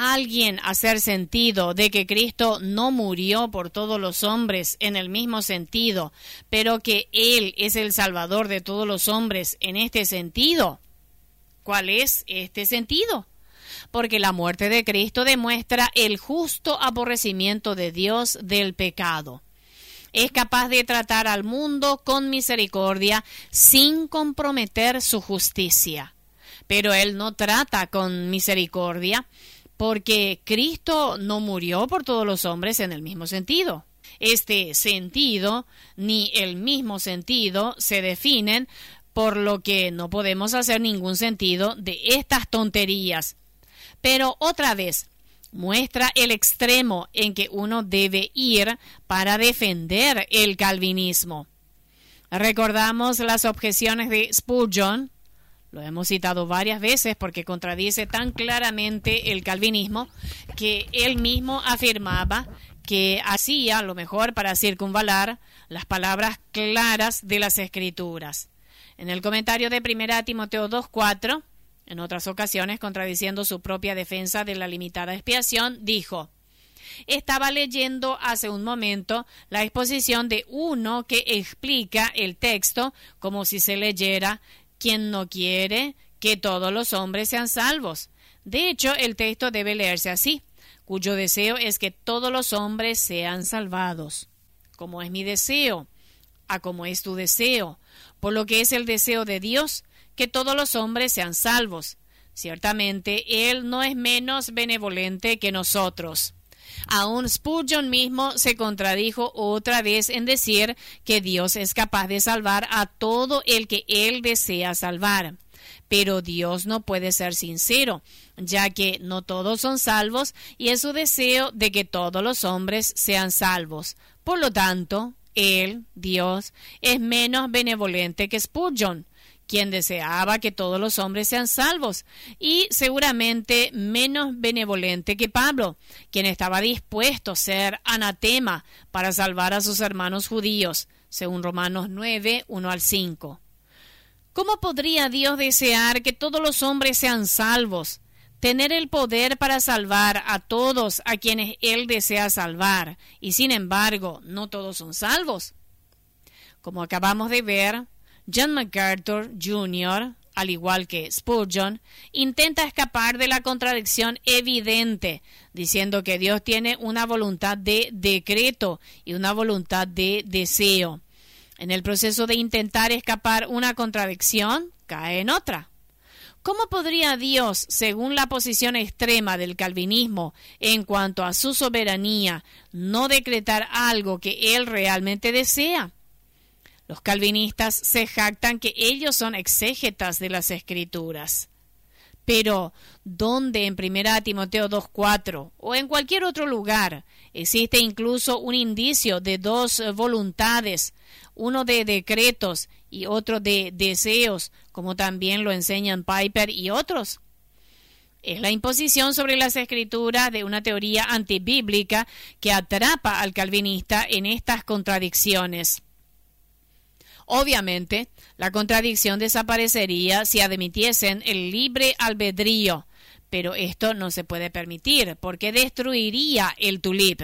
alguien hacer sentido de que Cristo no murió por todos los hombres en el mismo sentido, pero que Él es el Salvador de todos los hombres en este sentido? ¿Cuál es este sentido? Porque la muerte de Cristo demuestra el justo aborrecimiento de Dios del pecado. Es capaz de tratar al mundo con misericordia sin comprometer su justicia. Pero Él no trata con misericordia porque Cristo no murió por todos los hombres en el mismo sentido. Este sentido ni el mismo sentido se definen, por lo que no podemos hacer ningún sentido de estas tonterías. Pero otra vez, muestra el extremo en que uno debe ir para defender el calvinismo. Recordamos las objeciones de Spurgeon. Lo hemos citado varias veces porque contradice tan claramente el calvinismo que él mismo afirmaba que hacía lo mejor para circunvalar las palabras claras de las Escrituras. En el comentario de 1 Timoteo 2:4, en otras ocasiones contradiciendo su propia defensa de la limitada expiación, dijo: estaba leyendo hace un momento la exposición de uno que explica el texto como si se leyera: quien no quiere que todos los hombres sean salvos. De hecho, el texto debe leerse así: cuyo deseo es que todos los hombres sean salvados. Como es mi deseo, a como es tu deseo, por lo que es el deseo de Dios, que todos los hombres sean salvos. Ciertamente, Él no es menos benevolente que nosotros. Aún Spurgeon mismo se contradijo otra vez en decir que Dios es capaz de salvar a todo el que Él desea salvar. Pero Dios no puede ser sincero, ya que no todos son salvos y es su deseo de que todos los hombres sean salvos. Por lo tanto, Él, Dios, es menos benevolente que Spurgeon, quien deseaba que todos los hombres sean salvos, y seguramente menos benevolente que Pablo, quien estaba dispuesto a ser anatema para salvar a sus hermanos judíos, según Romanos 9, 1-5. ¿Cómo podría Dios desear que todos los hombres sean salvos, tener el poder para salvar a todos a quienes Él desea salvar, y sin embargo no todos son salvos? Como acabamos de ver, John MacArthur Jr., al igual que Spurgeon, intenta escapar de la contradicción evidente, diciendo que Dios tiene una voluntad de decreto y una voluntad de deseo. En el proceso de intentar escapar una contradicción, cae en otra. ¿Cómo podría Dios, según la posición extrema del calvinismo en cuanto a su soberanía, no decretar algo que Él realmente desea? Los calvinistas se jactan que ellos son exégetas de las Escrituras. Pero, ¿dónde en 1 Timoteo 2:4 o en cualquier otro lugar existe incluso un indicio de dos voluntades, uno de decretos y otro de deseos, como también lo enseñan Piper y otros? Es la imposición sobre las Escrituras de una teoría antibíblica que atrapa al calvinista en estas contradicciones. Obviamente, la contradicción desaparecería si admitiesen el libre albedrío, pero esto no se puede permitir porque destruiría el tulip.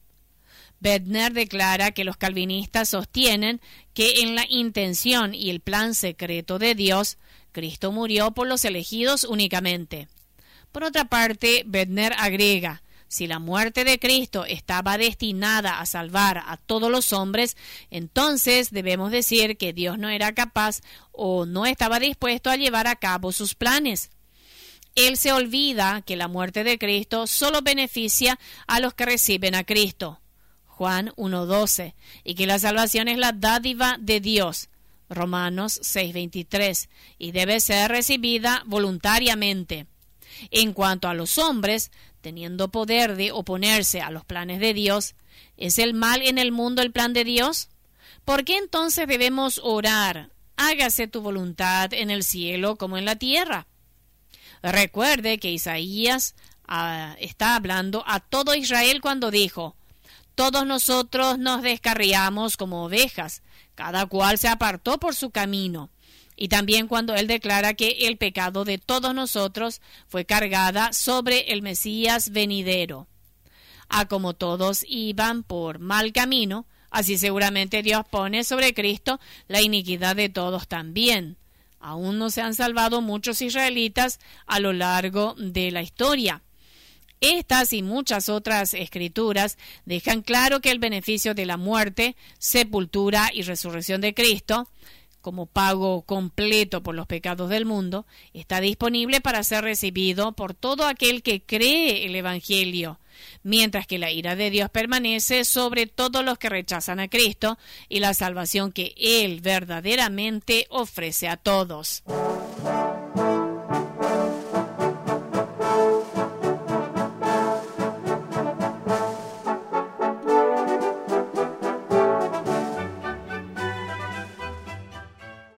Bedner declara que los calvinistas sostienen que en la intención y el plan secreto de Dios, Cristo murió por los elegidos únicamente. Por otra parte, Bedner agrega: si la muerte de Cristo estaba destinada a salvar a todos los hombres, entonces debemos decir que Dios no era capaz o no estaba dispuesto a llevar a cabo sus planes. Él se olvida que la muerte de Cristo solo beneficia a los que reciben a Cristo, Juan 1:12, y que la salvación es la dádiva de Dios, Romanos 6:23, y debe ser recibida voluntariamente. En cuanto a los hombres, teniendo poder de oponerse a los planes de Dios, ¿es el mal en el mundo el plan de Dios? ¿Por qué entonces debemos orar: hágase tu voluntad en el cielo como en la tierra? Recuerde que Isaías está hablando a todo Israel cuando dijo: todos nosotros nos descarriamos como ovejas, cada cual se apartó por su camino, y también cuando él declara que el pecado de todos nosotros fue cargada sobre el Mesías venidero. Como todos iban por mal camino, así seguramente Dios pone sobre Cristo la iniquidad de todos también. Aún no se han salvado muchos israelitas a lo largo de la historia. Estas y muchas otras escrituras dejan claro que el beneficio de la muerte, sepultura y resurrección de Cristo, como pago completo por los pecados del mundo, está disponible para ser recibido por todo aquel que cree el Evangelio, mientras que la ira de Dios permanece sobre todos los que rechazan a Cristo y la salvación que Él verdaderamente ofrece a todos.